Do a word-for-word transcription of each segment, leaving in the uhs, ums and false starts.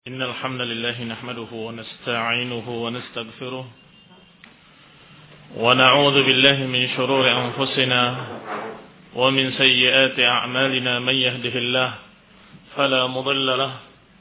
إن الحمد لله نحمده ونستعينه ونستغفره ونعوذ بالله من شرور أنفسنا ومن سيئات أعمالنا. من يهده الله فلا مضل له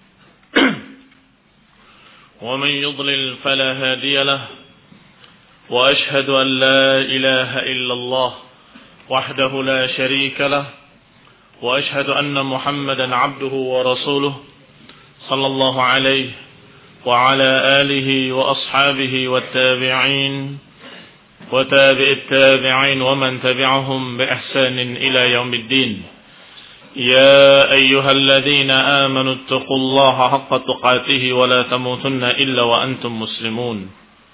ومن يضلل فلا هادي له، وأشهد أن لا إله إلا الله وحده لا شريك له، وأشهد أن محمدا عبده ورسوله صلى الله عليه وعلى آله وأصحابه والتابعين وتابع التابعين ومن تبعهم بإحسان إلى يوم الدين. يا أيها الذين آمنوا اتقوا الله حق تقاته ولا تموتن إلا وأنتم مسلمون.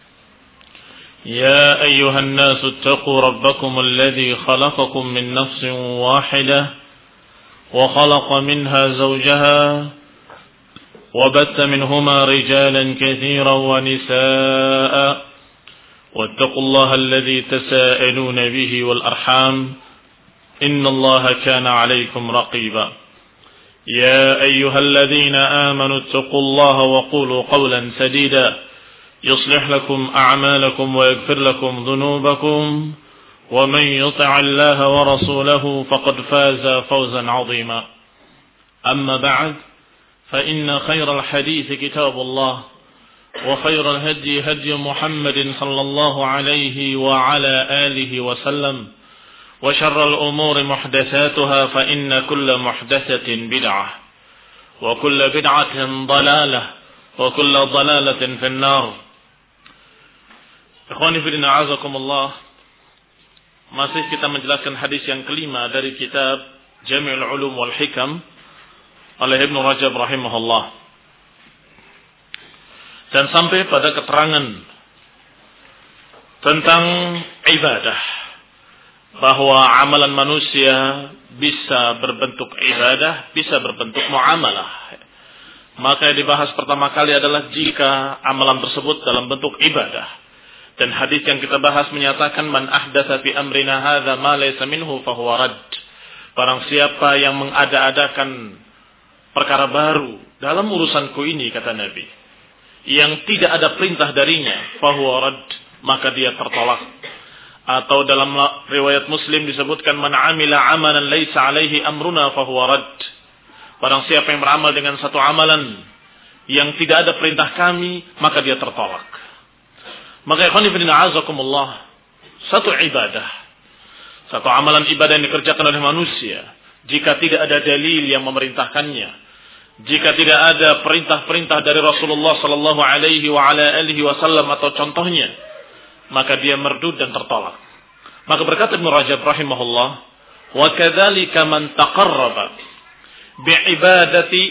يا أيها الناس اتقوا ربكم الذي خلقكم من نفس واحدة وخلق منها زوجها وبث منهما رجالا كثيرا ونساء، واتقوا الله الذي تساءلون به والأرحام إن الله كان عليكم رقيبا. يا أيها الذين آمنوا اتقوا الله وقولوا قولا سديدا يصلح لكم أعمالكم ويغفر لكم ذنوبكم، ومن يطع الله ورسوله فقد فاز فوزا عظيما. أما بعد، فإن خير الحديث كتاب الله، وخير الهدي هدي محمد صلى الله عليه وعلى آله وسلم، وشر الأمور محدثاتها، فإن كل محدثة بدعة وكل بدعة ضلالة وكل ضلالة في النار. Ikhwani fillah, a'azakumullah. Masih kita menjelaskan hadis yang kelima dari kitab Jami'ul Ulum wal Hikam oleh Ibnu Rajab rahimahullah. Dan sampai pada keterangan tentang ibadah, bahwa amalan manusia bisa berbentuk ibadah, bisa berbentuk muamalah. Maka yang dibahas pertama kali adalah jika amalan tersebut dalam bentuk ibadah. Dan hadis yang kita bahas menyatakan, man ahdatsa fi amrina hadza ma laysa minhu fa huwa rad. Barang siapa yang mengada-adakan perkara baru dalam urusanku ini, kata Nabi, yang tidak ada perintah darinya, fa huwa rad, maka dia tertolak. Atau dalam riwayat Muslim disebutkan, man amila amalan laysa alaihi amruna fa huwa rad. Barang siapa yang beramal dengan satu amalan yang tidak ada perintah kami, maka dia tertolak. Maka ikhwan fillah, a'azakumullah, satu ibadah, satu amalan ibadah yang dikerjakan oleh manusia, jika tidak ada dalil yang memerintahkannya, jika tidak ada perintah-perintah dari Rasulullah sallallahu alaihi wa ala alihi wasallam atau contohnya, maka dia merdud dan tertolak. Maka berkata Ibnu Rajab rahimahullah, wa kadzalika man taqarraba bi'ibadati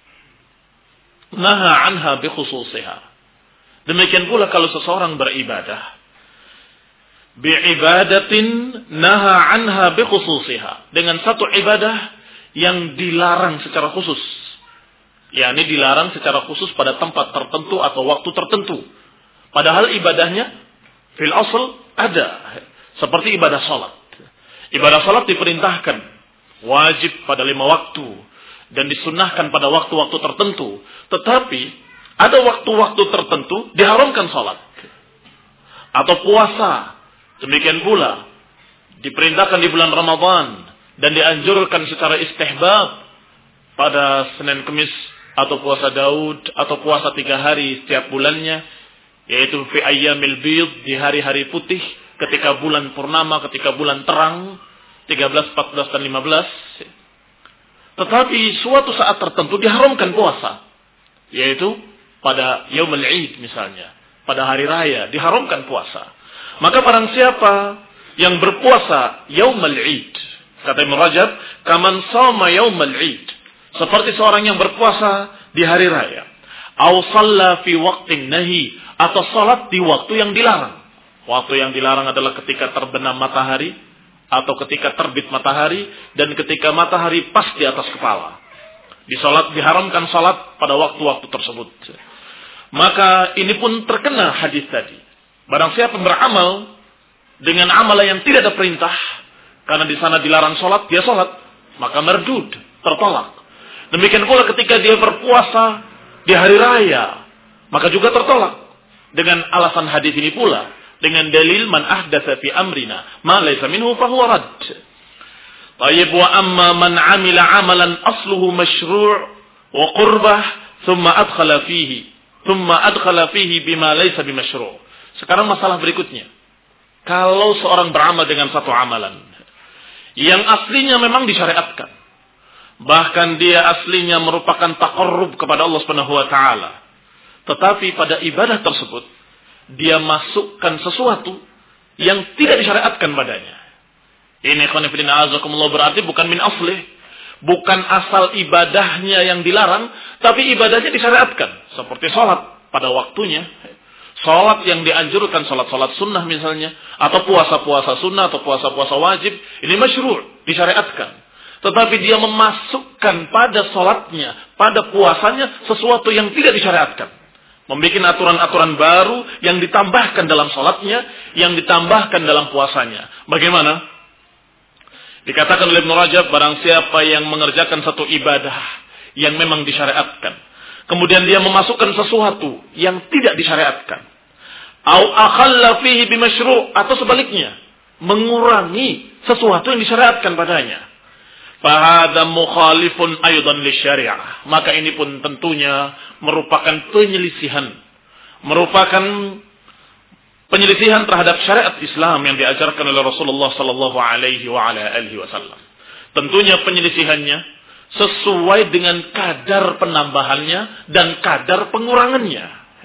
naha anha bi khususiha. Demikian pula kalau seseorang beribadah bi'ibadatin naha anha bi khususiha, dengan satu ibadah yang dilarang secara khusus. yakni dilarang secara khusus pada tempat tertentu atau waktu tertentu. Padahal ibadahnya fil asl ada, seperti ibadah salat. Ibadah salat diperintahkan wajib pada lima waktu dan disunnahkan pada waktu-waktu tertentu. Tetapi ada waktu-waktu tertentu diharamkan salat atau puasa. Demikian pula diperintahkan di bulan Ramadan dan dianjurkan secara istihbab pada Senin Kemis atau puasa Daud atau puasa tiga hari setiap bulannya, yaitu fi ayyamil bid, di hari-hari putih, ketika bulan purnama, ketika bulan terang, tiga belas, empat belas dan lima belas. Tetapi suatu saat tertentu diharamkan puasa, yaitu pada Yaumul Id misalnya, pada hari raya diharamkan puasa. Maka barang siapa yang berpuasa Yaumul Id, kata Ibnu Rajab, kaman shoma Yaumul Id, seperti seorang yang berpuasa di hari raya, aw shalla fi waqtin nahi, atau salat di waktu yang dilarang. Waktu yang dilarang adalah ketika terbenam matahari atau ketika terbit matahari dan ketika matahari pas di atas kepala. Di salat diharamkan salat pada waktu-waktu tersebut. Maka ini pun terkena hadis tadi. Barang siapa beramal dengan amalan yang tidak ada perintah, karena di sana dilarang salat, dia salat, maka merdud, tertolak. Demikian pula ketika dia berpuasa di hari raya, maka juga tertolak. Dengan alasan hadis ini pula, dengan dalil man ahdatsa fi amrina ma laysa minhu fa huwa rad. Tayyib wa amma man amila amalan asluhu masyru' wa qurbah thumma adkhala fihi thumma adkhala fihi bima laysa bimasyru'. Sekarang masalah berikutnya. Kalau seorang beramal dengan satu amalan yang aslinya memang disyariatkan, bahkan dia aslinya merupakan taqarrub kepada Allah Subhanahu wa taala, tetapi pada ibadah tersebut dia masukkan sesuatu yang tidak disyariatkan padanya. Ini khonifidin azakumullah berarti bukan min aslih, bukan asal ibadahnya yang dilarang, tapi ibadahnya disyariatkan. Seperti sholat pada waktunya, sholat yang dianjurkan, sholat-sholat sunnah misalnya, atau puasa-puasa sunnah, atau puasa-puasa wajib, ini masyru', disyariatkan. Tetapi dia memasukkan pada sholatnya, pada puasanya, sesuatu yang tidak disyariatkan. Membuat aturan-aturan baru yang ditambahkan dalam sholatnya, yang ditambahkan dalam puasanya. Bagaimana? Dikatakan oleh Ibnu Rajab, barang siapa yang mengerjakan satu ibadah yang memang disyariatkan, kemudian dia memasukkan sesuatu yang tidak disyariatkan, au akhalla fihi bimasyru', atau sebaliknya, mengurangi sesuatu yang disyariatkan padanya, fahadha mukhalifun aydan lisyari'ah, maka ini pun tentunya merupakan penyelisihan, merupakan penyelisihan terhadap syariat Islam yang diajarkan oleh Rasulullah sallallahu alaihi wa ala alihi wasallam. Tentunya penyelisihannya sesuai dengan kadar penambahannya dan kadar pengurangannya.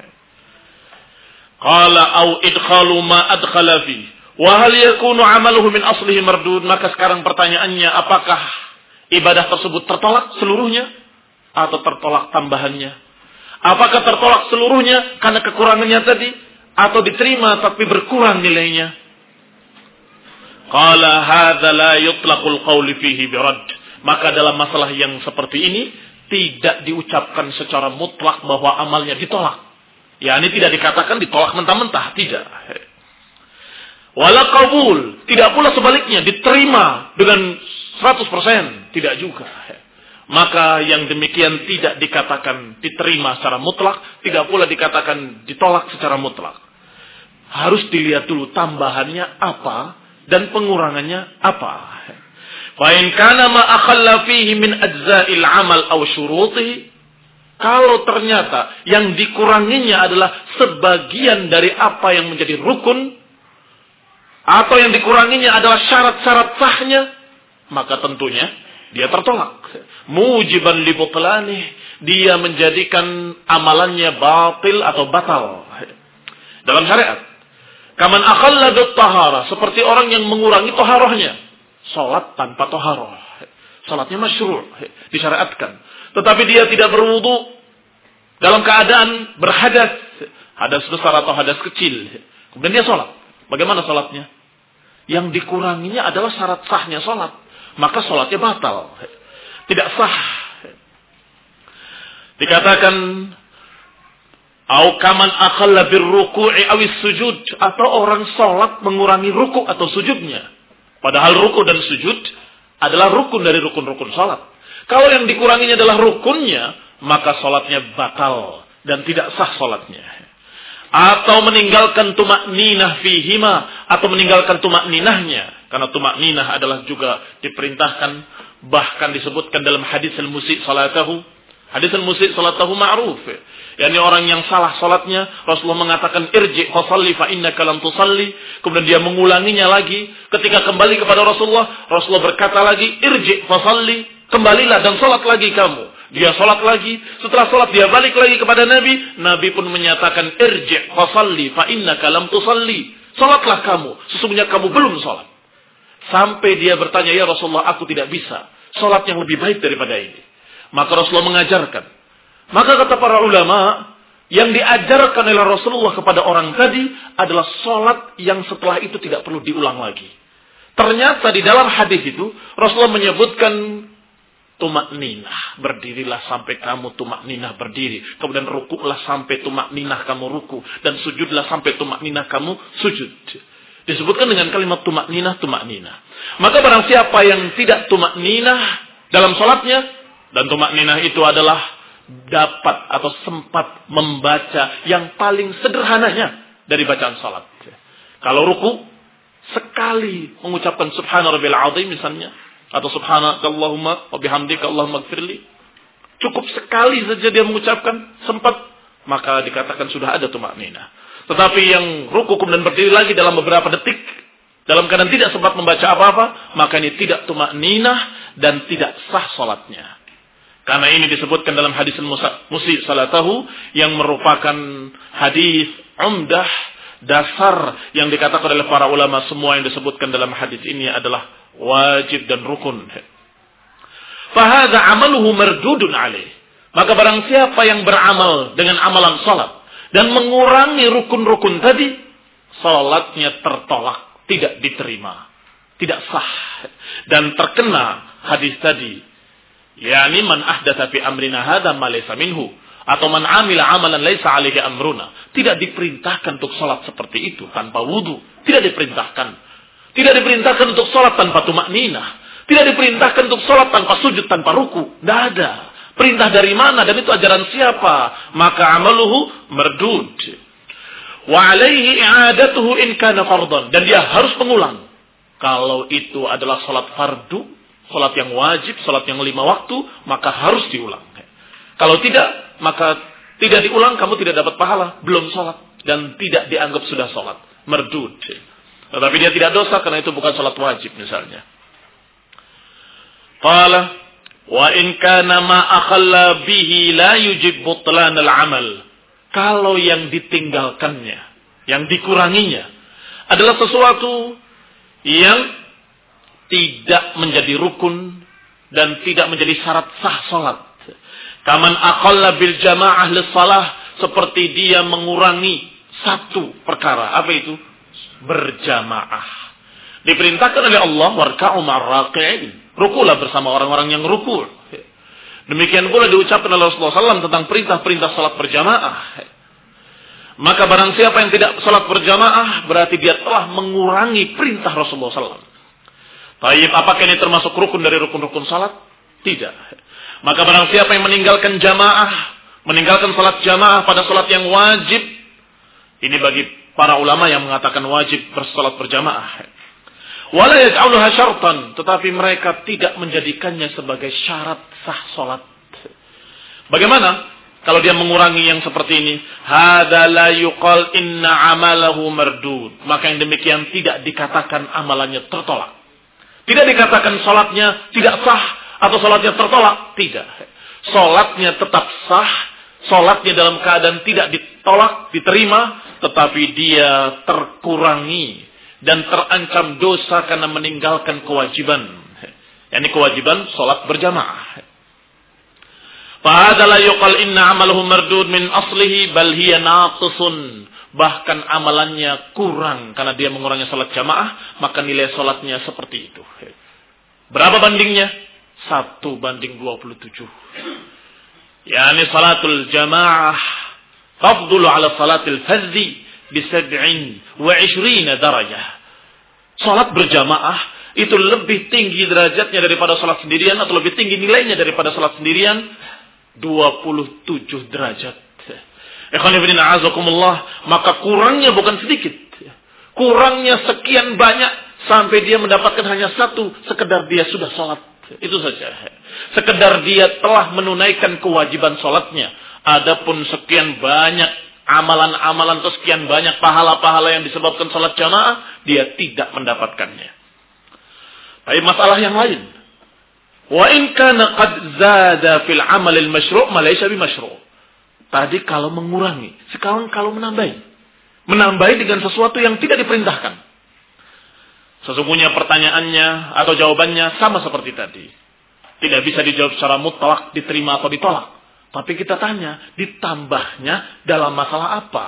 Qala au idkhalu ma adkhala fi wa hal yakunu amaluhu min aslihi mardud. Maka sekarang pertanyaannya, apakah ibadah tersebut tertolak seluruhnya atau tertolak tambahannya? Apakah tertolak seluruhnya karena kekurangannya tadi, atau diterima tapi berkurang nilainya? Qala hadza la yutlaqul qawli fihi birad. Maka dalam masalah yang seperti ini tidak diucapkan secara mutlak bahwa amalnya ditolak. Ya, ini tidak dikatakan ditolak mentah-mentah, tidak. Wala qabul, tidak pula sebaliknya diterima dengan seratus persen, tidak juga. Maka yang demikian tidak dikatakan diterima secara mutlak, tidak pula dikatakan ditolak secara mutlak. Harus dilihat dulu tambahannya apa dan pengurangannya apa. Fa in kana ma akhalla fihi min ajza'il amal aw syurutihi, kalau ternyata yang dikuranginya adalah sebagian dari apa yang menjadi rukun, atau yang dikuranginya adalah syarat-syarat sahnya, maka tentunya dia tertolak. Mujiban li butlanih, dia menjadikan amalannya batil atau batal dalam syariat. Kaman akhalla bit tahara, seperti orang yang mengurangi taharahnya. Salat tanpa taharah, salatnya masyru', disyariatkan. Tetapi dia tidak berwudu dalam keadaan berhadas, hadas besar atau hadas kecil. Kemudian dia salat. Bagaimana salatnya? Yang dikuranginya adalah syarat sahnya salat, maka salatnya batal, tidak sah. Dikatakan au kaman akhalla birruku'i awis sujud, atau orang salat mengurangi ruku' atau sujudnya, padahal ruku' dan sujud adalah rukun dari rukun-rukun salat. Kalau yang dikuranginya adalah rukunnya, maka salatnya batal dan tidak sah salatnya. Atau meninggalkan tumakninah fihima, atau meninggalkan tumakninahnya, karena tumakninah adalah juga diperintahkan, bahkan disebutkan dalam hadis al-musi' salatahu. Hadis al-musi' salatahu ma'ruf, yakni orang yang salah salatnya, Rasulullah mengatakan irji' fa shalli fa innaka lam tusalli. Kemudian dia mengulanginya lagi. Ketika kembali kepada Rasulullah, Rasulullah berkata lagi irji' fa shalli, kembalilah dan salat lagi kamu. Dia salat lagi, setelah salat dia balik lagi kepada Nabi. Nabi pun menyatakan irji' fa shalli fa innaka lam tusalli. Salatlah kamu, sesungguhnya kamu belum salat. Sampai dia bertanya, ya Rasulullah, aku tidak bisa salat yang lebih baik daripada ini. Maka Rasulullah mengajarkan. Maka kata para ulama, yang diajarkan oleh Rasulullah kepada orang tadi adalah salat yang setelah itu tidak perlu diulang lagi. Ternyata di dalam hadis itu Rasulullah menyebutkan tumakninah, berdirilah sampai kamu tumakninah berdiri, kemudian rukuklah sampai tumakninah kamu ruku, dan sujudlah sampai tumakninah kamu sujud. Disebutkan dengan kalimat tumakninah, tumakninah. Maka barang siapa yang tidak tumakninah dalam salatnya, dan tumakninah itu adalah dapat atau sempat membaca yang paling sederhananya dari bacaan salat. Kalau ruku, sekali mengucapkan subhana rabbil azim misalnya, atau subhanakallahumma wa bihamdika allahumma ighfirli, cukup sekali saja dia mengucapkan sempat, maka dikatakan sudah ada tumakninah. Tetapi yang ruku kemudian berdiri lagi dalam beberapa detik dalam keadaan tidak sempat membaca apa-apa, maka ini tidak tumakninah dan tidak sah salatnya. Karena ini disebutkan dalam hadis musyi salatahu yang merupakan hadis umdah, dasar yang dikatakan oleh para ulama, semua yang disebutkan dalam hadis ini adalah wajib dan rukun. Fahadha amaluhu mardudun alaih. Maka barang siapa yang beramal dengan amalan salat dan mengurangi rukun-rukun tadi, salatnya tertolak, tidak diterima, tidak sah, dan terkena hadis tadi. Yani man ahdatsa fi amrina hadza ma laysa minhu, atau man amila amalan laisa alaihi amruna. Tidak diperintahkan untuk salat seperti itu tanpa wudu, tidak diperintahkan. Tidak diperintahkan untuk salat tanpa tumakninah, tidak diperintahkan untuk salat tanpa sujud, tanpa ruku. Tidak ada. Perintah dari mana dan itu ajaran siapa? Maka amaluhu mardud. Wa alaihi i'adatuhu in kana fardhan, dan dia harus mengulang. Kalau itu adalah salat fardu, salat yang wajib, salat yang lima waktu, maka harus diulang. Kalau tidak, maka tidak diulang, kamu tidak dapat pahala, belum salat, dan tidak dianggap sudah salat, mardud. Tetapi dia tidak dosa karena itu bukan salat wajib misalnya. Qala wa in kana ma akhalla bihi la yujib butlan al-amal. Kalau yang ditinggalkannya, yang dikuranginya adalah sesuatu yang tidak menjadi rukun dan tidak menjadi syarat sah salat. Kaman aqalla bil jamaah lis-shalah, seperti dia mengurangi satu perkara. Apa itu? Berjamaah. Diperintahkan oleh Allah warka'u ma'ar-raqi'in. Rukulah bersama orang-orang yang ruku'. Demikian pula diucapkan oleh Rasulullah shallallahu alaihi wasallam tentang perintah-perintah salat berjamaah. Maka barang siapa yang tidak salat berjamaah, berarti dia telah mengurangi perintah Rasulullah shallallahu alaihi wasallam. Baik, apakah ini termasuk rukun dari rukun-rukun salat? Tidak. Maka barang siapa yang meninggalkan jamaah, meninggalkan salat jamaah pada salat yang wajib, ini bagi para ulama yang mengatakan wajib bersalat berjamaah. Wala yaj'aluha syartan, tetapi mereka tidak menjadikannya sebagai syarat sah salat. Bagaimana kalau dia mengurangi yang seperti ini? Hadza la yuqal inna amalahu mardud. Maka yang demikian tidak dikatakan amalannya tertolak. Tidak dikatakan salatnya tidak sah atau salatnya tertolak. Tidak. Salatnya tetap sah. Salatnya dalam keadaan tidak ditolak, diterima, tetapi dia terkurangi dan terancam dosa karena meninggalkan kewajiban. Yani kewajiban salat berjamaah. Fahadza la yuqal inna amaluhu mardud min aslihi bal hiya naqisun. Bahkan amalannya kurang karena dia mengurangi salat jamaah, maka nilai salatnya seperti itu. Berapa bandingnya? Satu banding dua puluh tujuh. Yani salatul jamaah tafdulu ala salatil fardhi bi sab'in wa ishrina darajah. Salat berjamaah itu lebih tinggi derajatnya daripada salat sendirian, atau lebih tinggi nilainya daripada salat sendirian dua puluh tujuh derajat. Ikhwan fillah azakumullah, maka kurangnya bukan sedikit. Kurangnya sekian banyak sampai dia mendapatkan hanya satu, sekedar dia sudah salat. Itu saja. Sekedar dia telah menunaikan kewajiban salatnya. Adapun sekian banyak amalan-amalan atau sekian banyak pahala-pahala yang disebabkan salat jamaah, dia tidak mendapatkannya. Tapi masalah yang lain. Wa in kana qad zada fil amal al mashru' ma laysa bi mashru'. Tadi kalau mengurangi, sekarang kalau menambahi. Menambahi dengan sesuatu yang tidak diperintahkan. Sesungguhnya pertanyaannya atau jawabannya sama seperti tadi. Tidak bisa dijawab secara mutlak, diterima atau ditolak. Tapi kita tanya, ditambahnya dalam masalah apa?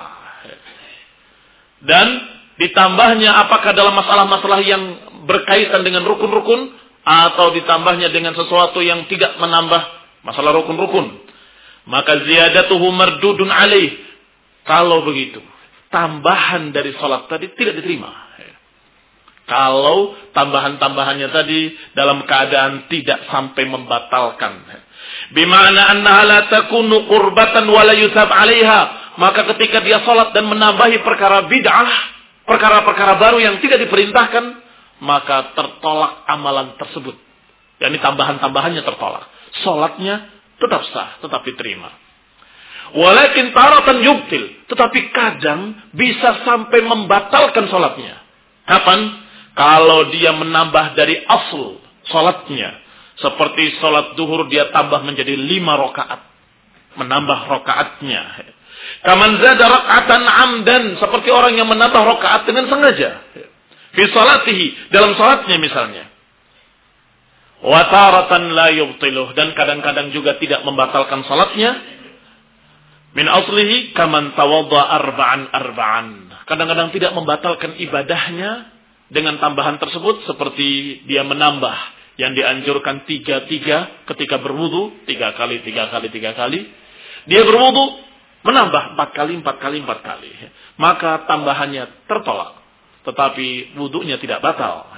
Dan ditambahnya apakah dalam masalah-masalah yang berkaitan dengan rukun-rukun, atau ditambahnya dengan sesuatu yang tidak menambah masalah rukun-rukun? Maka ziyadatuhu mardudun alaih. Kalau begitu, tambahan dari salat tadi tidak diterima. Kalau tambahan-tambahannya tadi dalam keadaan tidak sampai membatalkan. Bima'na annaha la takunu qurbatan wa la yusab 'alaiha. Maka ketika dia salat dan menambahi perkara bid'ah, perkara-perkara baru yang tidak diperintahkan, maka tertolak amalan tersebut. Yani tambahan-tambahannya tertolak. Salatnya tetap sah, tetap diterima. Walakin taratan yubtil, tetapi kadang bisa sampai membatalkan salatnya. Kapan? Kalau dia menambah dari asal salatnya. Seperti salat duhur dia tambah menjadi lima rakaat. Menambah rakaatnya. Kaman zada raka'atan amdan, seperti orang yang menambah rakaat dengan sengaja. Fi salatihi, dalam salatnya misalnya. Wa taratan la yubtiluh, dan kadang-kadang juga tidak membatalkan salatnya. Min aslihi kaman tawadda arba'an arba'an. Kadang-kadang tidak membatalkan ibadahnya dengan tambahan tersebut, seperti dia menambah yang dianjurkan tiga-tiga ketika berwudu, tiga kali, tiga kali, tiga kali. Dia berwudu, menambah empat kali, empat kali, empat kali. Maka tambahannya tertolak. Tetapi wudunya tidak batal.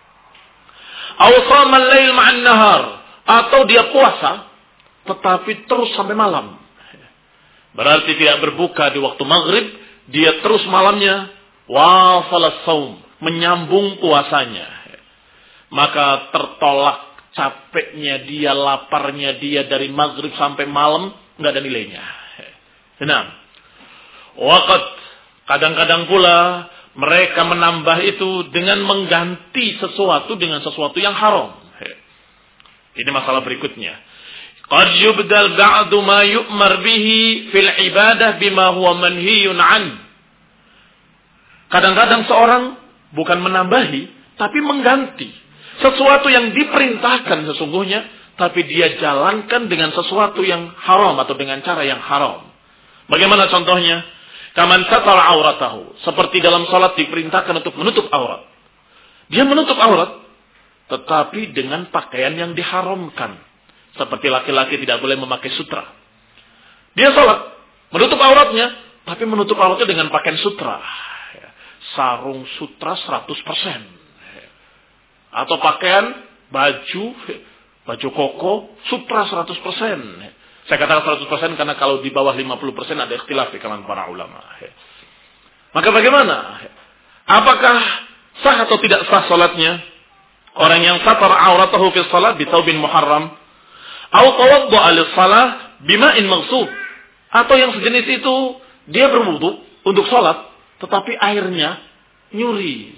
Aw shamal lail ma'an nahar. Atau dia puasa, tetapi terus sampai malam. Berarti tidak berbuka di waktu maghrib. Dia terus malamnya. Wasalas saum. Menyambung puasanya. Maka tertolak capeknya dia, laparnya dia dari maghrib sampai malam. Nggak ada nilainya. Nah, waqad kadang-kadang pula mereka menambah itu dengan mengganti sesuatu dengan sesuatu yang haram. Ini masalah berikutnya. Qad yubdal ba'du ma yu'mar bihi fil ibadah bima huwa manhiyun an. Kadang-kadang seorang bukan menambahi, tapi mengganti sesuatu yang diperintahkan sesungguhnya, tapi dia jalankan dengan sesuatu yang haram atau dengan cara yang haram. Bagaimana contohnya? Kaman satara auratahu. Seperti dalam salat diperintahkan untuk menutup aurat. Dia menutup aurat, tetapi dengan pakaian yang diharamkan. Seperti laki-laki tidak boleh memakai sutra. Dia salat, menutup auratnya, tapi menutup auratnya dengan pakaian sutra. Sarung sutra seratus persen. Atau pakaian, baju, baju koko, sutra seratus persen. Saya katakan seratus persen karena kalau di bawah lima puluh persen ada ikhtilaf di kalangan para ulama. Maka bagaimana? Apakah sah atau tidak sah salatnya? Orang yang satar auratahu fi salat bi taubin muharram, atau tawaddu'a lis-shalah bima'in maghsub, atau yang sejenis itu dia berwudu untuk salat tetapi airnya nyuri.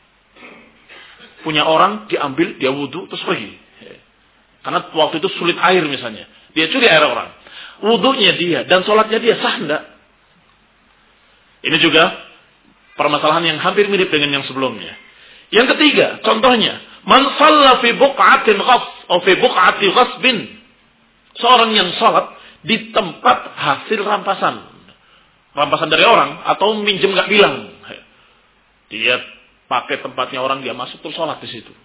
Punya orang diambil, dia wudu terus pergi. Karena waktu itu sulit air misalnya. Dia curi air orang. Wudunya dia dan sholatnya dia sah enggak? Ini juga permasalahan yang hampir mirip dengan yang sebelumnya. Yang ketiga, contohnya, man shalla fi buq'atin ghasb atau fi buq'ati ghasbin. Seorang yang sholat di tempat hasil rampasan. Rampasan dari orang atau minjem enggak bilang. Dia pakai tempatnya orang, dia masuk terus sholat di situ.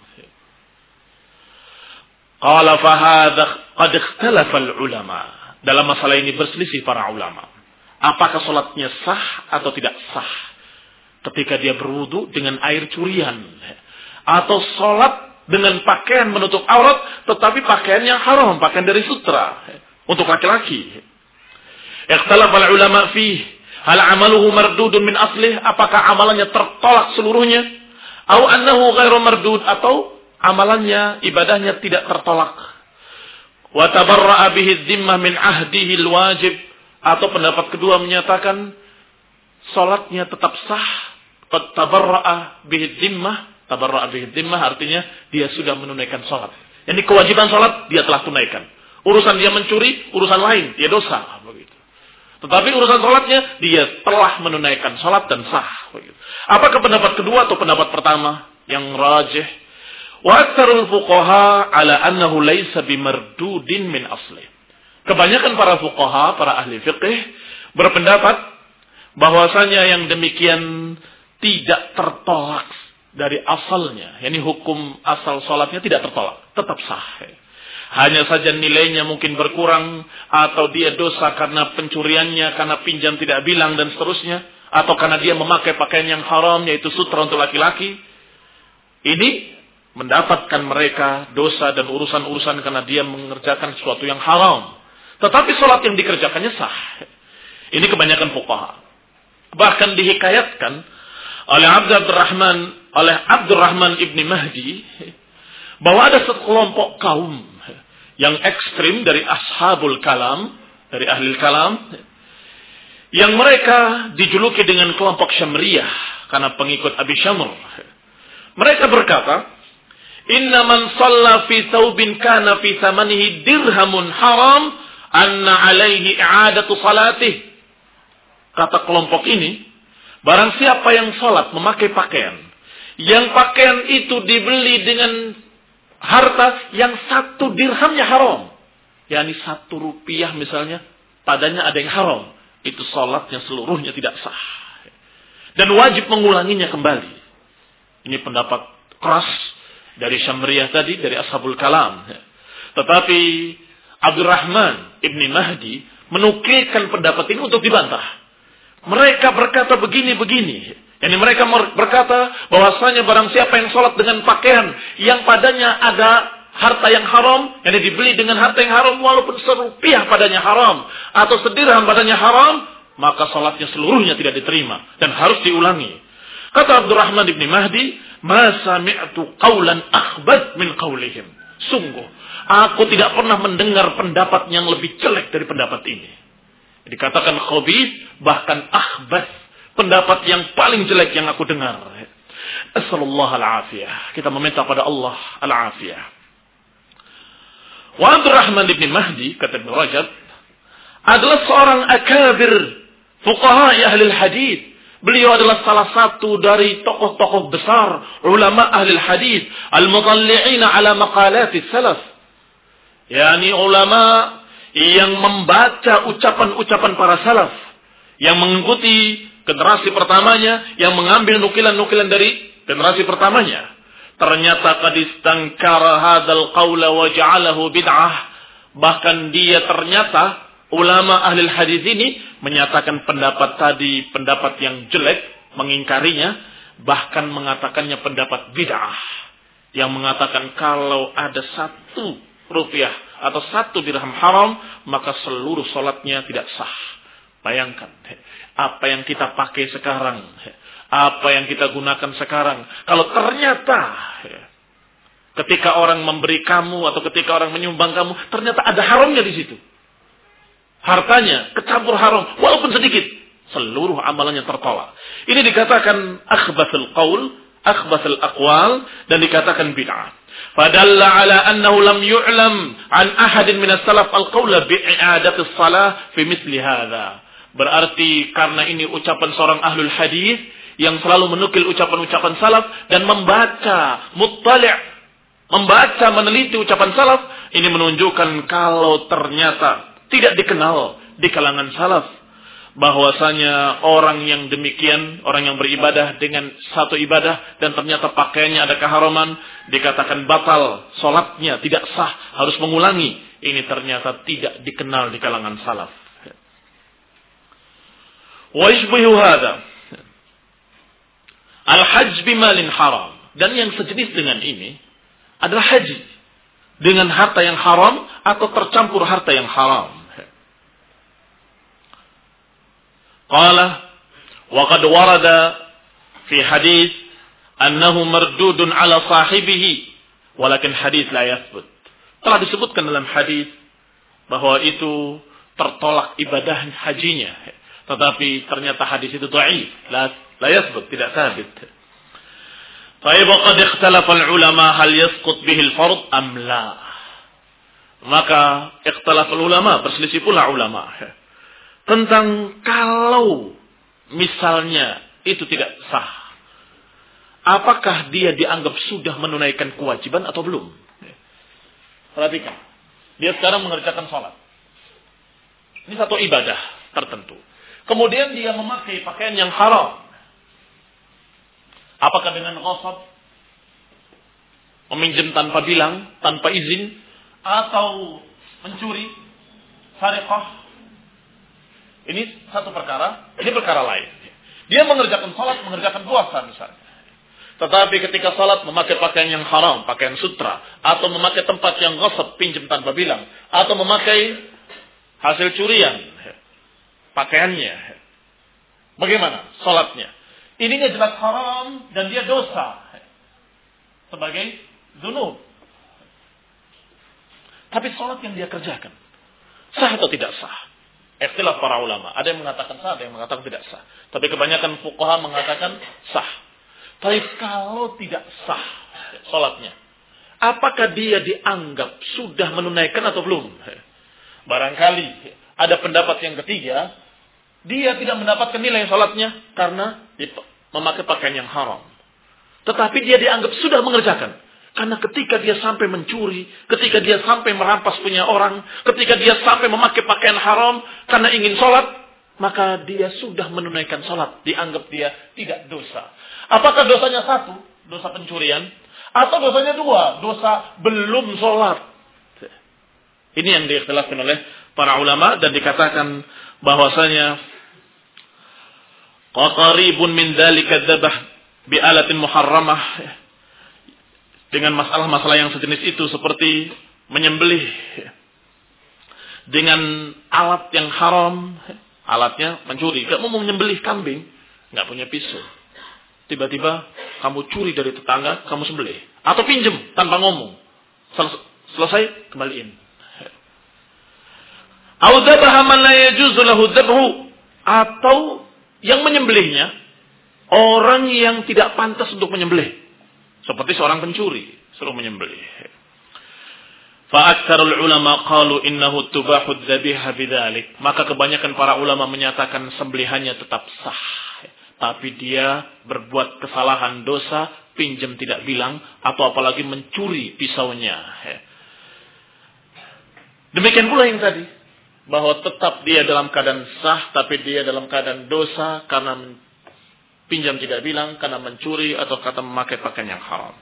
Qala fa hadza qad ikhtalafa al-ulama. Dalam masalah ini berselisih para ulama. Apakah salatnya sah atau tidak sah ketika dia berwudu dengan air curian, atau salat dengan pakaian menutup aurat tetapi pakaian yang haram, pakaian dari sutra untuk laki-laki. Ikhtalafa al-ulama fi hal amaluhu mardudun min aslih, apakah amalannya tertolak seluruhnya, atau annahu ghairu mardud, atau amalannya, ibadahnya tidak tertolak. Wa tabarra'a bihi dhimmah min ahdihi al-wajib, atau pendapat kedua menyatakan salatnya tetap sah. Tabarra'a bihi dhimmah, tabarra'a bihi dhimmah artinya dia sudah menunaikan salat. Jadi kewajiban salat dia telah tunaikan. Urusan dia mencuri, urusan lain, dia dosa begitu. Tetapi urusan salatnya dia telah menunaikan salat dan sah begitu. Apakah pendapat kedua atau pendapat pertama yang rajih? Wa aktsarul fuqaha ala annahu laysa bimardudin min asli. Kebanyakan para fuqaha, para ahli fiqih berpendapat bahwasanya yang demikian tidak tertolak dari asalnya. Yani hukum asal salatnya tidak tertolak, tetap sah. Hanya saja nilainya mungkin berkurang, atau dia dosa karena pencuriannya, karena pinjam tidak bilang dan seterusnya, atau karena dia memakai pakaian yang haram yaitu sutra untuk laki-laki. Ini mendapatkan mereka dosa dan urusan-urusan karena dia mengerjakan sesuatu yang haram. Tetapi sholat yang dikerjakannya sah. Ini kebanyakan fuqaha. Bahkan dihikayatkan oleh Abdurrahman, oleh Abdurrahman ibni Mahdi, bahwa ada sekelompok kaum yang ekstrim dari ashabul kalam, dari ahli kalam, yang mereka dijuluki dengan kelompok Syamriyah karena pengikut Abi Syamr. Mereka berkata, "Inna man shalla fi thawbin kana fi thamanihi dirhamun haram, anna alaihi i'adatu salatih." Kata kelompok ini, barang siapa yang salat memakai pakaian, yang pakaian itu dibeli dengan harta yang satu dirhamnya haram, yakni satu rupiah misalnya, padanya ada yang haram, itu salatnya seluruhnya tidak sah. Dan wajib mengulanginya kembali. Ini pendapat keras dari Syamriyah tadi, dari Ashabul Kalam. Tetapi Abdurrahman ibni Mahdi menukilkan pendapat ini untuk dibantah. Mereka berkata begini-begini. Yani mereka berkata bahwasanya barang siapa yang sholat dengan pakaian yang padanya ada harta yang haram, yang dibeli dengan harta yang haram walaupun serupiah padanya haram atau sedirham padanya haram, maka sholatnya seluruhnya tidak diterima dan harus diulangi. Kata Abdurrahman ibni Mahdi, "Ma sami'tu qawlan akhbad min qawlihim." Sungguh, aku tidak pernah mendengar pendapat yang lebih jelek dari pendapat ini. Dikatakan khabith, bahkan akhbas, pendapat yang paling jelek yang aku dengar. Assallallahu al-afiyah. Kita meminta pada Allah al-afiyah. Wa Abdurrahman ibn Mahdi, kata Ibn Rajab, adalah seorang akabir fuqaha ahli hadits. Beliau adalah salah satu dari tokoh-tokoh besar ulama ahli hadits, al-mutalli'ina ala maqalati salaf. Yani ulama yang membaca ucapan-ucapan para salaf, yang mengikuti generasi pertamanya, yang mengambil nukilan-nukilan dari generasi pertamanya. Ternyata qad istankara hadzal qaula wa ja'alahu bid'ah. Bahkan dia ternyata ulama ahli hadis ini menyatakan pendapat tadi pendapat yang jelek, mengingkarinya, bahkan mengatakannya pendapat bid'ah. Yang mengatakan kalau ada satu rupiah atau satu dirham haram, maka seluruh sholatnya tidak sah. Bayangkan, apa yang kita pakai sekarang, apa yang kita gunakan sekarang, kalau ternyata ketika orang memberi kamu atau ketika orang menyumbang kamu, ternyata ada haramnya di situ. Hartanya kecampur haram, walaupun sedikit, seluruh amalannya tertolak. Ini dikatakan akhbathul qaul, akhbathul aqwal, dan dikatakan bid'ah. Fadalla ala annahu lam yu'lam an ahadin min as-salaf al-qawla bi'i'adati as-salah fi mithli hadha. Berarti karena ini ucapan seorang ahlul hadis yang selalu menukil ucapan-ucapan salaf dan membaca, muttali', membaca, meneliti ucapan salaf, ini menunjukkan kalau ternyata tidak dikenal di kalangan salaf bahwasanya orang yang demikian, orang yang beribadah dengan satu ibadah dan ternyata pakaiannya ada keharaman, dikatakan batal, salatnya tidak sah, harus mengulangi. Ini ternyata tidak dikenal di kalangan salaf. Wa yashbihu hadza al-hajj bimalin haram, dan yang sejenis dengan ini adalah haji dengan harta yang haram atau tercampur harta yang haram. Qala wa qad warada fi hadis annahu mardudun ala sahibihi walakin hadis la yathbut. Telah disebutkan dalam hadis bahwa itu tertolak ibadah hajinya, tetapi ternyata hadis itu dhaif, la la yathbut, tidak sabit. Taib qad ikhtalafa al-ulama hal yasqut bihi al-fard am la. Maka ikhtalafa ulama, berselisih pula ulama tentang kalau misalnya itu tidak sah, apakah dia dianggap sudah menunaikan kewajiban atau belum? Perhatikan, dia sekarang mengerjakan sholat, ini satu ibadah tertentu, kemudian dia memakai pakaian yang haram. Apakah dengan ghasab, meminjam tanpa bilang, tanpa izin, atau mencuri, sariqah? Ini satu perkara, ini perkara lain. Dia mengerjakan salat, mengerjakan puasa misalnya. Tetapi ketika salat memakai pakaian yang haram, pakaian sutra, atau memakai tempat yang ghasab, pinjam tanpa bilang, atau memakai hasil curian pakaiannya, bagaimana salatnya? Ininya jelas haram dan dia dosa sebagai dzunub. Tapi salat yang dia kerjakan sah atau tidak sah? Ikhtilaf para ulama. Ada yang mengatakan sah, ada yang mengatakan tidak sah. Tapi kebanyakan fuqaha mengatakan sah. Tapi kalau tidak sah salatnya, apakah dia dianggap sudah menunaikan atau belum? Barangkali ada pendapat yang ketiga, dia tidak mendapatkan nilai salatnya karena memakai pakaian yang haram. Tetapi dia dianggap sudah mengerjakan. Karena ketika dia sampai mencuri, ketika dia sampai merampas punya orang, ketika dia sampai memakai pakaian haram karena ingin salat, maka dia sudah menunaikan salat. Dianggap dia tidak dosa. Apakah dosanya satu, dosa pencurian, atau dosanya dua, dosa belum salat? Ini yang diikhtilafkan oleh para ulama dan dikatakan bahwasanya qaqaribun min dzalika dzabh bi alatin muharramah, dengan masalah-masalah yang sejenis itu seperti menyembelih dengan alat yang haram, alatnya mencuri. Gak mau menyembelih kambing, gak punya pisau. Tiba-tiba kamu curi dari tetangga, kamu sembelih. Atau pinjem tanpa ngomong. Sel- selesai, kembaliin. Atau yang menyembelihnya orang yang tidak pantas untuk menyembelih. Seperti seorang pencuri, suruh menyembelih. Fa'aktsarul ulama qalu innahu tubahu dzabiha bidzalik. Maka kebanyakan para ulama menyatakan sembelihannya tetap sah. Tapi dia berbuat kesalahan dosa, pinjam tidak bilang, atau apalagi mencuri pisaunya. Demikian pula yang tadi. Bahwa tetap dia dalam keadaan sah, tapi dia dalam keadaan dosa karena pinjam tidak bilang, karena mencuri, atau kata memakai pakaian yang haram.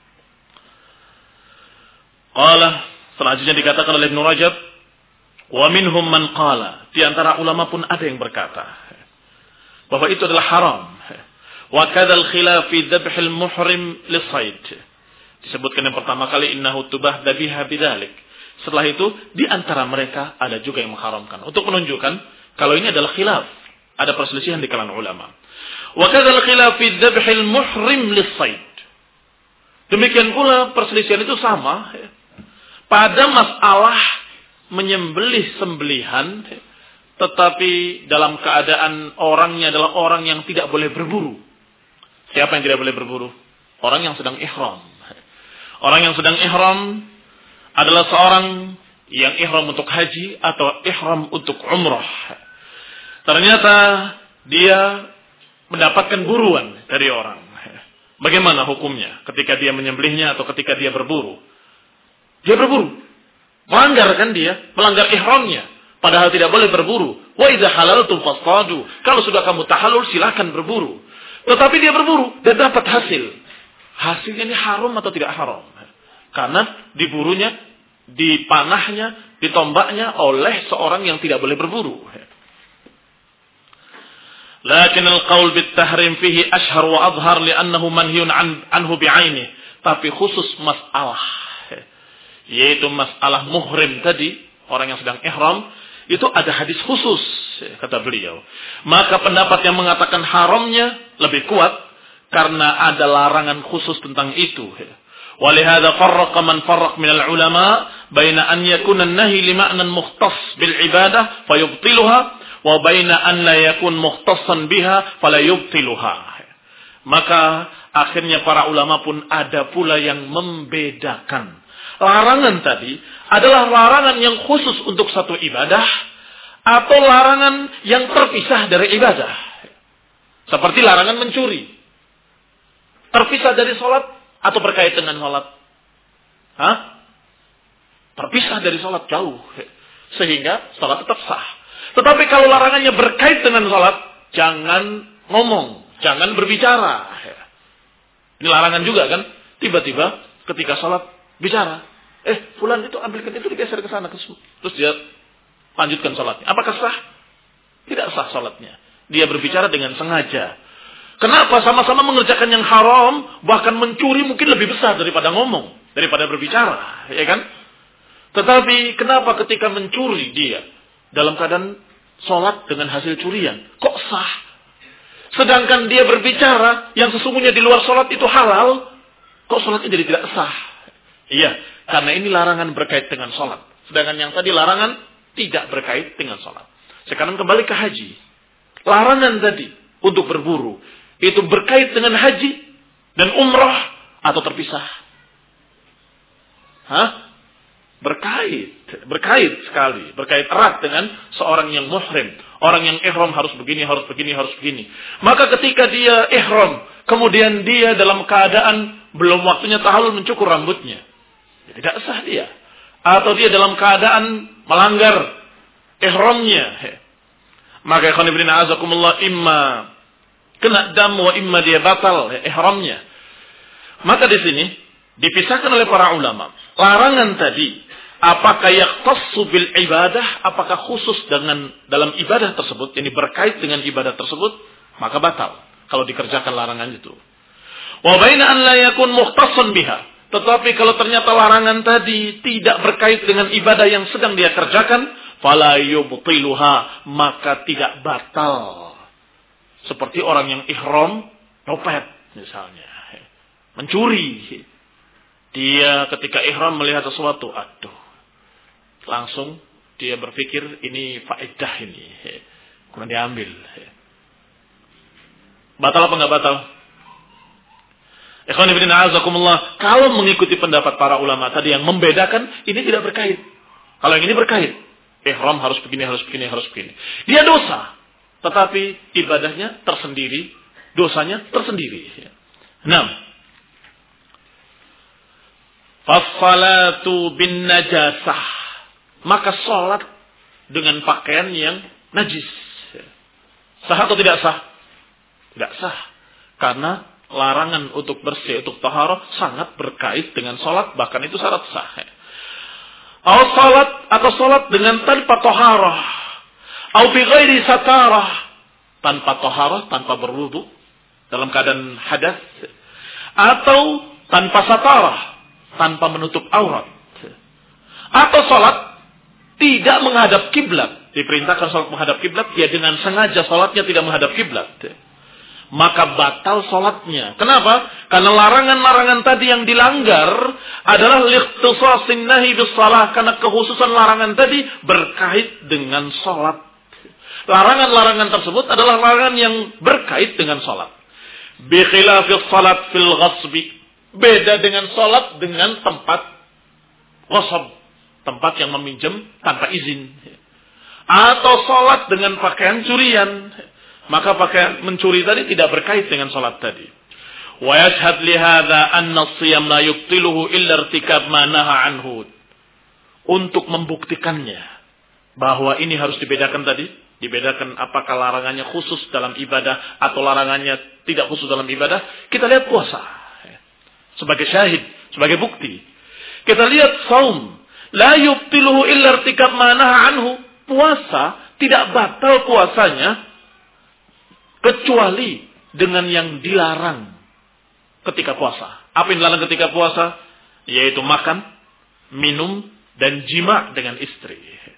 Qala, selanjutnya dikatakan oleh Ibnu Rajab, wa minhum man qala, di antara ulama pun ada yang berkata bahwa itu adalah haram. Wa kadzal khilaf fi dzabhil muhrim lis-sayd. Disebutkan yang pertama kali innahu tubah dabiha bidzalik. Setelah itu di antara mereka ada juga yang mengharamkan, untuk menunjukkan kalau ini adalah khilaf, ada perselisihan di kalangan ulama. Wa kadzal khilaf fi dzabhil muhrim lis-sayd. Demikian pula perselisihan itu sama pada masalah menyembelih sembelihan, tetapi dalam keadaan orangnya adalah orang yang tidak boleh berburu. Siapa yang tidak boleh berburu? Orang yang sedang ihram. Orang yang sedang ihram adalah seorang yang ihram untuk haji atau ihram untuk umrah. Ternyata dia mendapatkan buruan dari orang. Bagaimana hukumnya ketika dia menyembelihnya atau ketika dia berburu? Dia berburu. Melanggar kan dia? Melanggar ihramnya. Padahal tidak boleh berburu. Wa idza halaltum fastadu. Kalau sudah kamu tahallul silakan berburu. Tetapi dia berburu dan dapat hasil. Hasilnya ini haram atau tidak haram? Karena diburunya, dipanahnya, ditombaknya oleh seorang yang tidak boleh berburu. Lakin al-qaul bit-tahrim fihi ashhar wa adhhar li'annahu manhiyun an, anhu bi'ainih. Tapi khusus masalah, yaitu masalah muhrim tadi, orang yang sedang ihram, itu ada hadis khusus, kata beliau. Maka pendapat yang mengatakan haramnya lebih kuat karena ada larangan khusus tentang itu. Walihada farraqa man farraq min al-ulama baina an yakuna an-nahy li ma'nan mukhtass bil ibadah fayubtiluha wa baina an la yakun mukhtassan biha fala yubtiluha. Maka akhirnya para ulama pun ada pula yang membedakan. Larangan tadi adalah larangan yang khusus untuk satu ibadah atau larangan yang terpisah dari ibadah. Seperti larangan mencuri. Terpisah dari sholat atau berkaitan dengan sholat? Hah? Terpisah dari sholat jauh. Sehingga sholat tetap sah. Tetapi kalau larangannya berkaitan dengan sholat, jangan ngomong, jangan berbicara. Ini larangan juga kan? Tiba-tiba ketika sholat bicara. Eh, fulan itu ambilkan itu digeser ke sana. Terus dia lanjutkan sholatnya. Apakah sah? Tidak sah sholatnya. Dia berbicara dengan sengaja. Kenapa sama-sama mengerjakan yang haram, bahkan mencuri mungkin lebih besar daripada ngomong, daripada berbicara, ya kan? Tetapi kenapa ketika mencuri dia dalam keadaan sholat dengan hasil curian, kok sah? Sedangkan dia berbicara yang sesungguhnya di luar sholat itu halal, kok sholatnya jadi tidak sah? Iya, karena ini larangan berkait dengan sholat. Sedangkan yang tadi larangan tidak berkait dengan sholat. Sekarang kembali ke haji. Larangan tadi untuk berburu itu berkait dengan haji dan umrah atau terpisah? Hah? Berkait. Berkait sekali. Berkait erat dengan seorang yang muhrim. Orang yang ihram harus begini, harus begini, harus begini. Maka ketika dia ihram, kemudian dia dalam keadaan belum waktunya tahallul mencukur rambutnya, ya tidak sah dia. Atau dia dalam keadaan melanggar ihramnya, maka ikhwan fillah azakumullah, imma kena dam wa imma dia batal ihramnya. Maka di sini dipisahkan oleh para ulama. Larangan tadi apakah yaqtassu bil ibadah, apakah khusus dengan dalam ibadah tersebut, ini berkait dengan ibadah tersebut, maka batal kalau dikerjakan larangan itu. Wa baina an la yakun mukhtassan biha, tetapi kalau ternyata larangan tadi tidak berkait dengan ibadah yang sedang dia kerjakan, fala yubtiluha, maka tidak batal. Seperti orang yang ihram nyopet misalnya, mencuri. Dia ketika ihram melihat sesuatu, aduh, langsung dia berpikir ini faedah ini, kemudian diambil. Batal apa enggak batal? Ikhwan fillah azakumullah, kalau mengikuti pendapat para ulama tadi yang membedakan, ini tidak berkait. Kalau yang ini berkait, ihram harus begini, harus begini, harus begini. Dia dosa, tetapi ibadahnya tersendiri, dosanya tersendiri. enam. Fassalatu bin najasah, maka sholat dengan pakaian yang najis, sah atau tidak sah? Tidak sah, karena larangan untuk bersih, untuk taharah sangat berkait dengan sholat, bahkan itu syarat sah. Atau sholat atau sholat dengan tanpa taharah, atau bi ghairi satarah, tanpa taharah, tanpa berwudu, dalam keadaan hadas, atau tanpa satarah, tanpa menutup aurat, atau sholat tidak menghadap kiblat. Diperintahkan sholat menghadap kiblat, dia dengan sengaja sholatnya tidak menghadap kiblat, maka batal sholatnya. Kenapa? Karena larangan-larangan tadi yang dilanggar adalah likhtisasin nahi bis shalah, karena kekhususan larangan tadi berkait dengan sholat. Larangan-larangan tersebut adalah larangan yang berkait dengan sholat. Bi khilafis salat fil ghasbi, beda dengan sholat dengan tempat ghasab, tempat yang meminjam tanpa izin, atau sholat dengan pakaian curian. Maka pakaian mencuri tadi tidak berkait dengan sholat tadi. Wa yashhad li hadza anna as-siyam la yubtiluhu illa irtikab ma naha anhu. Untuk membuktikannya bahwa ini harus dibedakan tadi, dibedakan apakah larangannya khusus dalam ibadah atau larangannya tidak khusus dalam ibadah, kita lihat puasa sebagai syahid, sebagai bukti. Kita lihat saum, la yubtiluhu illa irtikab ma naha anhu. Puasa tidak batal puasanya kecuali dengan yang dilarang ketika puasa. Apa yang dilarang ketika puasa? Yaitu makan, minum, dan jima dengan istri.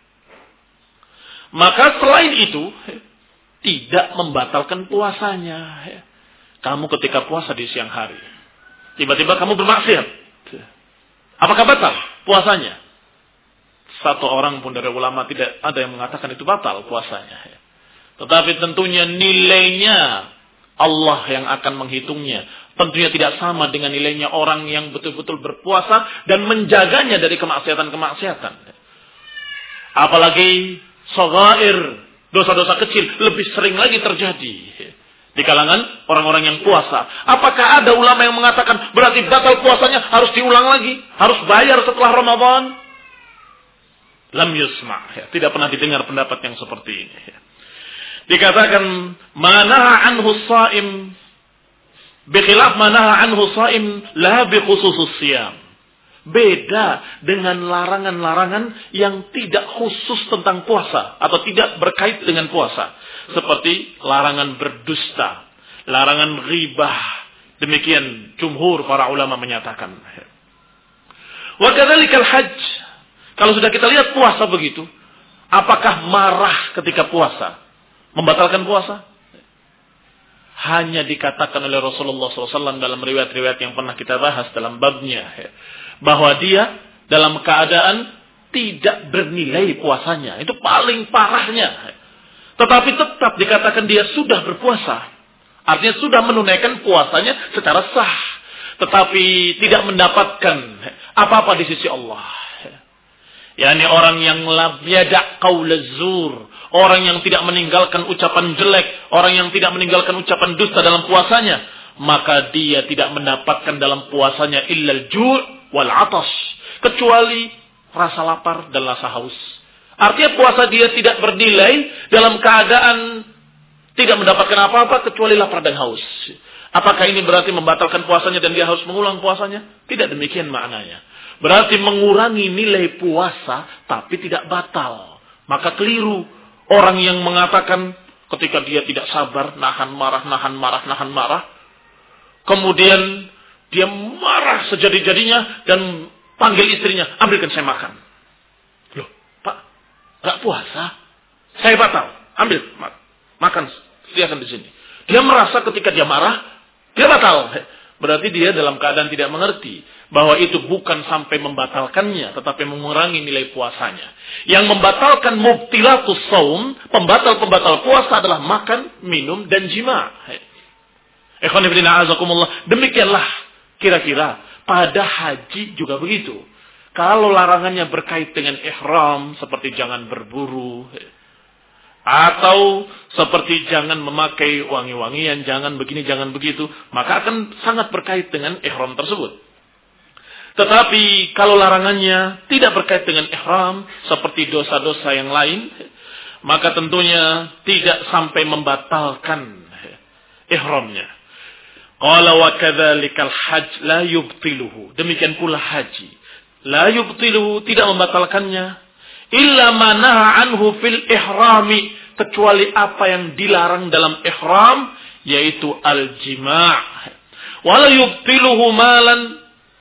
Maka selain itu, tidak membatalkan puasanya. Kamu ketika puasa di siang hari, tiba-tiba kamu bermaksiat, apakah batal puasanya? Satu orang pun dari ulama tidak ada yang mengatakan itu batal puasanya. Tetapi tentunya nilainya Allah yang akan menghitungnya. Tentunya tidak sama dengan nilainya orang yang betul-betul berpuasa dan menjaganya dari kemaksiatan-kemaksiatan. Apalagi shaghair, dosa-dosa kecil lebih sering lagi terjadi di kalangan orang-orang yang puasa. Apakah ada ulama yang mengatakan berarti batal puasanya harus diulang lagi, harus bayar setelah Ramadan? Lam yusma', ya. Tidak pernah didengar pendapat yang seperti ini. Ya. Dikatakan manaha anhu shaim bikhilaf manaha anhu shaim la bi khususus siyam. Beda dengan larangan-larangan yang tidak khusus tentang puasa atau tidak berkait dengan puasa. Seperti larangan berdusta, larangan ghibah. Demikian jumhur para ulama menyatakan. Wa kadzalikal hajj. Kalau sudah kita lihat puasa begitu, apakah marah ketika puasa? Membatalkan puasa? Hanya dikatakan oleh Rasulullah shallallahu alaihi wasallam dalam riwayat-riwayat yang pernah kita bahas dalam babnya, bahwa dia dalam keadaan tidak bernilai puasanya. Itu paling parahnya. Tetapi tetap dikatakan dia sudah berpuasa. Artinya sudah menunaikan puasanya secara sah. Tetapi tidak mendapatkan apa-apa di sisi Allah. Yani orang yang lam yada' qaulaz zur, orang yang tidak meninggalkan ucapan jelek, orang yang tidak meninggalkan ucapan dusta dalam puasanya, maka dia tidak mendapatkan dalam puasanya illal ju' wal 'atash, kecuali rasa lapar dan rasa haus. Artinya puasa dia tidak bernilai dalam keadaan tidak mendapatkan apa-apa kecuali lapar dan haus. Apakah ini berarti membatalkan puasanya dan dia harus mengulang puasanya? Tidak demikian maknanya. Berarti mengurangi nilai puasa tapi tidak batal. Maka keliru orang yang mengatakan ketika dia tidak sabar, nahan marah, nahan marah, nahan marah. Kemudian dia marah sejadi-jadinya dan panggil istrinya, ambilkan saya makan. Loh, Pak, gak puasa? Saya batal, ambil, makan, sediakan di sini. Dia merasa ketika dia marah, dia batal. Berarti dia dalam keadaan tidak mengerti bahwa itu bukan sampai membatalkannya, tetapi mengurangi nilai puasanya. Yang membatalkan mubtilatus shaum, pembatal-pembatal puasa adalah makan, minum, dan jima. Ikhwan fillah azakumullah. Demikianlah kira-kira pada haji juga begitu. Kalau larangannya berkait dengan ihram, seperti jangan berburu, atau seperti jangan memakai wangi-wangian, jangan begini, jangan begitu, maka akan sangat berkait dengan ihram tersebut. Tetapi kalau larangannya tidak berkait dengan ihram, seperti dosa-dosa yang lain, maka tentunya tidak sampai membatalkan ihramnya. Qala wa kadzalikal hajj la yubtiluhu. Demikian pula haji. La yubtiluhu, tidak membatalkannya. Illa ma naha anhu fil ihrami, kecuali apa yang dilarang dalam ihram, yaitu al-jima'. Wala yubtiluhu malan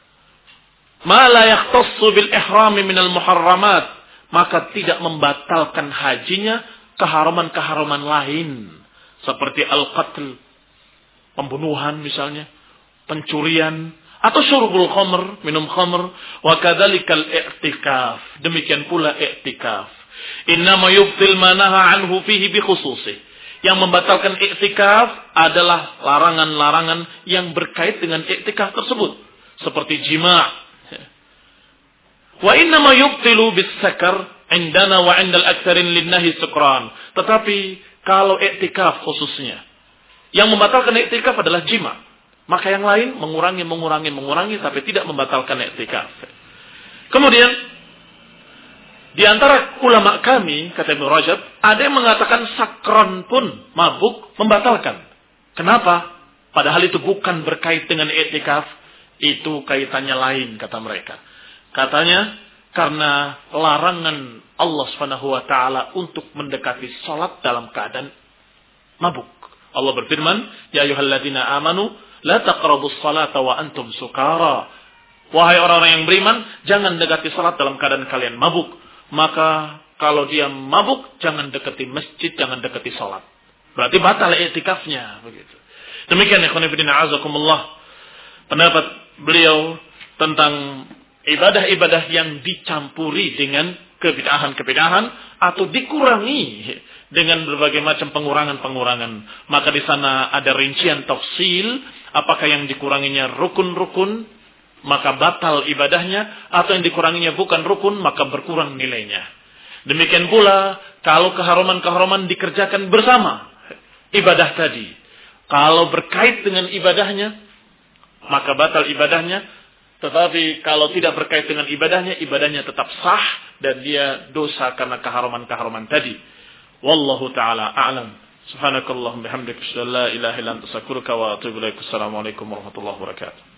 ma la yakhtassu bil ihrami minal muharramat, maka tidak membatalkan hajinya keharaman-keharaman lain seperti al-qatl, pembunuhan misalnya, pencurian, atau syurbul khamr, minum khamr, wa kadzalikal i'tikaf. Demikian pula i'tikaf. Innama yubtil ma naha anhu fihi bi khususih. Yang membatalkan i'tikaf adalah larangan-larangan yang berkait dengan i'tikaf tersebut, seperti jima'. Wa innama yubtilu bis sakar indana wa 'indal aktsarin linnahi sukran. Tetapi kalau i'tikaf khususnya, yang membatalkan i'tikaf adalah jima'. Maka yang lain mengurangi, mengurangi, mengurangi, tapi tidak membatalkan i'tikaf. Kemudian, di antara ulama kami, kata Ibnu Rajab, ada yang mengatakan sakron pun, mabuk, membatalkan. Kenapa? Padahal itu bukan berkait dengan i'tikaf, itu kaitannya lain, kata mereka. Katanya, karena larangan Allah subhanahu wa taala untuk mendekati salat dalam keadaan mabuk. Allah berfirman, ya ayyuhalladzina amanu la taqrabus salata wa antum sukara. Wahai orang-orang yang beriman, jangan dekati salat dalam keadaan kalian mabuk. Maka kalau dia mabuk, jangan dekati masjid, jangan dekati salat. Berarti batal i'tikafnya, begitu. Demikian ikhwan fillah azakumullah pendapat beliau tentang ibadah-ibadah yang dicampuri dengan kebid'ahan-kebid'ahan atau dikurangi dengan berbagai macam pengurangan-pengurangan. Maka di sana ada rincian tafsil, apakah yang dikuranginya rukun-rukun, maka batal ibadahnya, atau yang dikuranginya bukan rukun, maka berkurang nilainya. Demikian pula kalau keharuman-keharuman dikerjakan bersama ibadah tadi. Kalau berkait dengan ibadahnya, maka batal ibadahnya. Tetapi kalau tidak berkait dengan ibadahnya, ibadahnya tetap sah dan dia dosa karena keharuman-keharuman tadi. Wallahu ta'ala a'lam. Subhanakallahumma bihamdika asyhadu an la ilaha illa anta astaghfiruka wa atubu ilaik. Assalamualaikum warahmatullahi wabarakatuh.